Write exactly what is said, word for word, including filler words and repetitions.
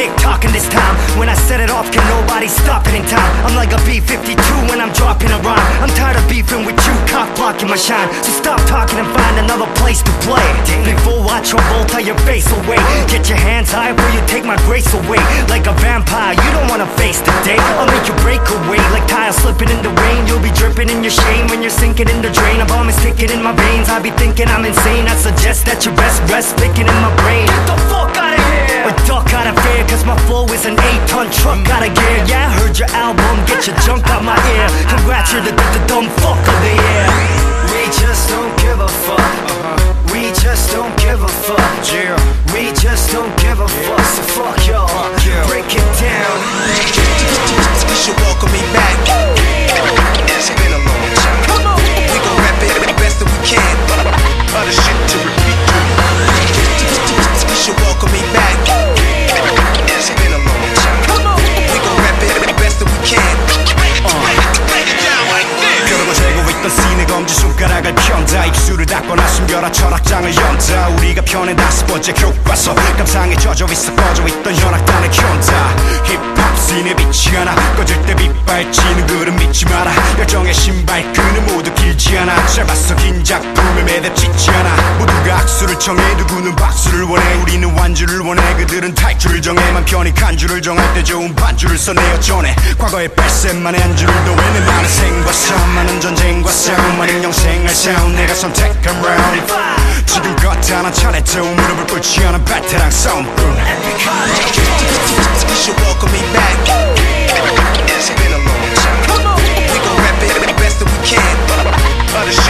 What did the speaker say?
tick-tocking this time. When I set it off, can nobody stop it in time? I'm like a B fifty-two when I'm dropping a rhyme. I'm tired of beefing with you, cock blocking my shine. So stop talking and find another place to play. Before I trouble, tie your face away. Get your hands high before you take my grace away. Like a vampire, you don't wanna face the day. I'll make you break away like tiles slipping in the rain. You'll be dripping in your shame when you're sinking in the drain. A bomb is ticking in my veins, I be thinking I'm insane. I suggest that you rest, rest, picking in my brain. Get the fuck out of here! Or duck out of fear, cause my flow is an eight ton truck out of gear. Yeah, I heard your album, get your junk out my ear. Congrats, you're the, the, the dumb fuck of the year. We just don't give a fuck. We just don't give a fuck. Yeah. We just don't give a fuck. So fuck y'all. Break it down. You should welcome me back. It's been a long time. We gon' rap it the best that we can. Other shit to repeat. You should welcome me back. It's been a long time. We gon' rap it the best that we can. 벼르고 재고 있던 씬의 검지 손가락을 편다. 입술을 닫거나 숨겨라 철학장을 연다. 우리가 펴낸 다섯 번째 교과서 감상에 젖어 있어 꺼져 있던 현악단을 켠다. 힙합 씬에 빛이 하나 꺼질 때 빗발치는 그릇 믿지 마라. 열정의 신발끈은 모두 길지 않아. 짧았어 긴 작품에 매듭짓지 않아. 모두가 악수를 청해 누구는 박수를 원해. 우리는 완주를 원해. 그들은 탈주를 정해. 맘 편히 간주를 정할 때 좋은 반주를 써내어 전해. 과거의 뺄셈만의 안주를 더해. 내 많은 생과 싸움 많은 전쟁과 싸움 많은 영생을 싸움 내가 선택한 round. 지금껏 단 한 차례도 무릎을 꿇지 않은 베테랑 싸움꾼. You should welcome me back. It's been a long time. We gon' rap it the best that we can. Other